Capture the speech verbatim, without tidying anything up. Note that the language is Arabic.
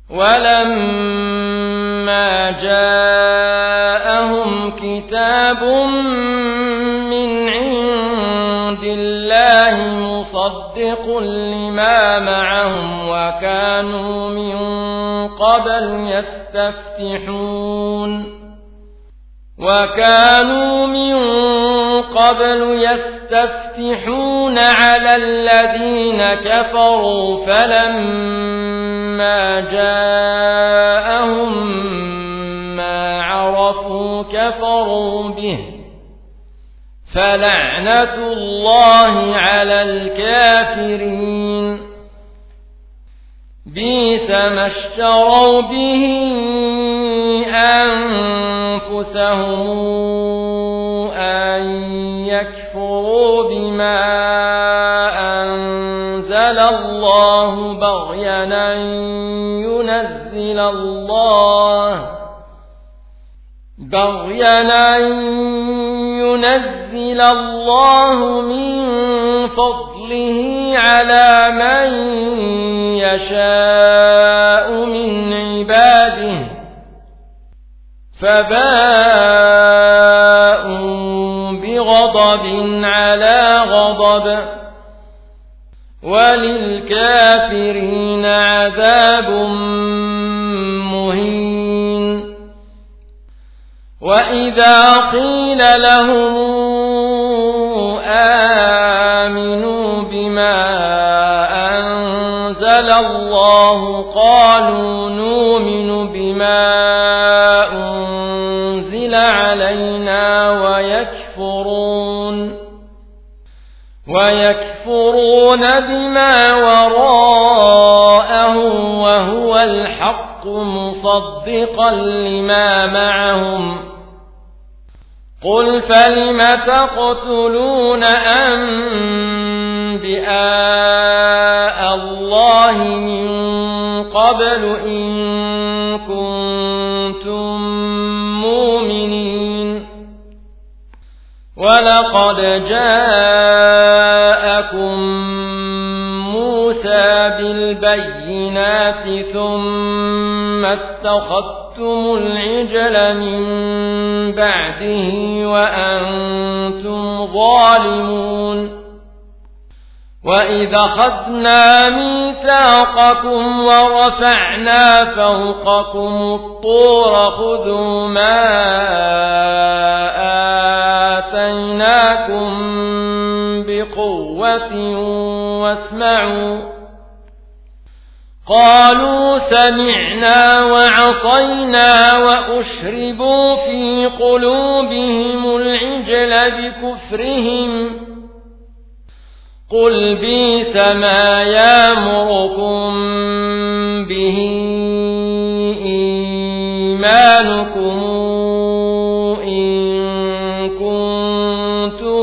ولما جاءهم كتاب من عند الله مصدق لما معهم وكانوا من قبل يستفتحون وكانوا من قبل يستفتحون على الذين كفروا فلما جاءهم ما عرفوا كفروا به فلعنة الله على الكافرين بئس ما اشتروا به أنفسهم أن يكفروا بما أنزل الله بغيا أن ينزل الله بغيا أن ينزل الله من فضله على من يشاء من عباده فباءوا بغضب على غضب وللكافرين عذاب مهين وإذا قيل لهم آمنوا بما أنزل الله قالوا نؤمن بما أنزل علينا ويكفرون ويكفرون بما وراءه وهو الحق مصدقا لما معهم قل فلم تقتلون أنبياء الله من قبل إن كنتم مؤمنين ولقد جاءكم موسى بالبينات ثم اتخذتم العجل من بعده وأنتم ظالمون وإذا أخذنا ميثاقكم ورفعنا فوقكم الطور خذوا ما آتيناكم بقوة واسمعوا قالوا سمعنا وعصينا وأشربوا في قلوبهم العجل بكفرهم قل بئس ما يأمركم به إيمانكم إن كنتم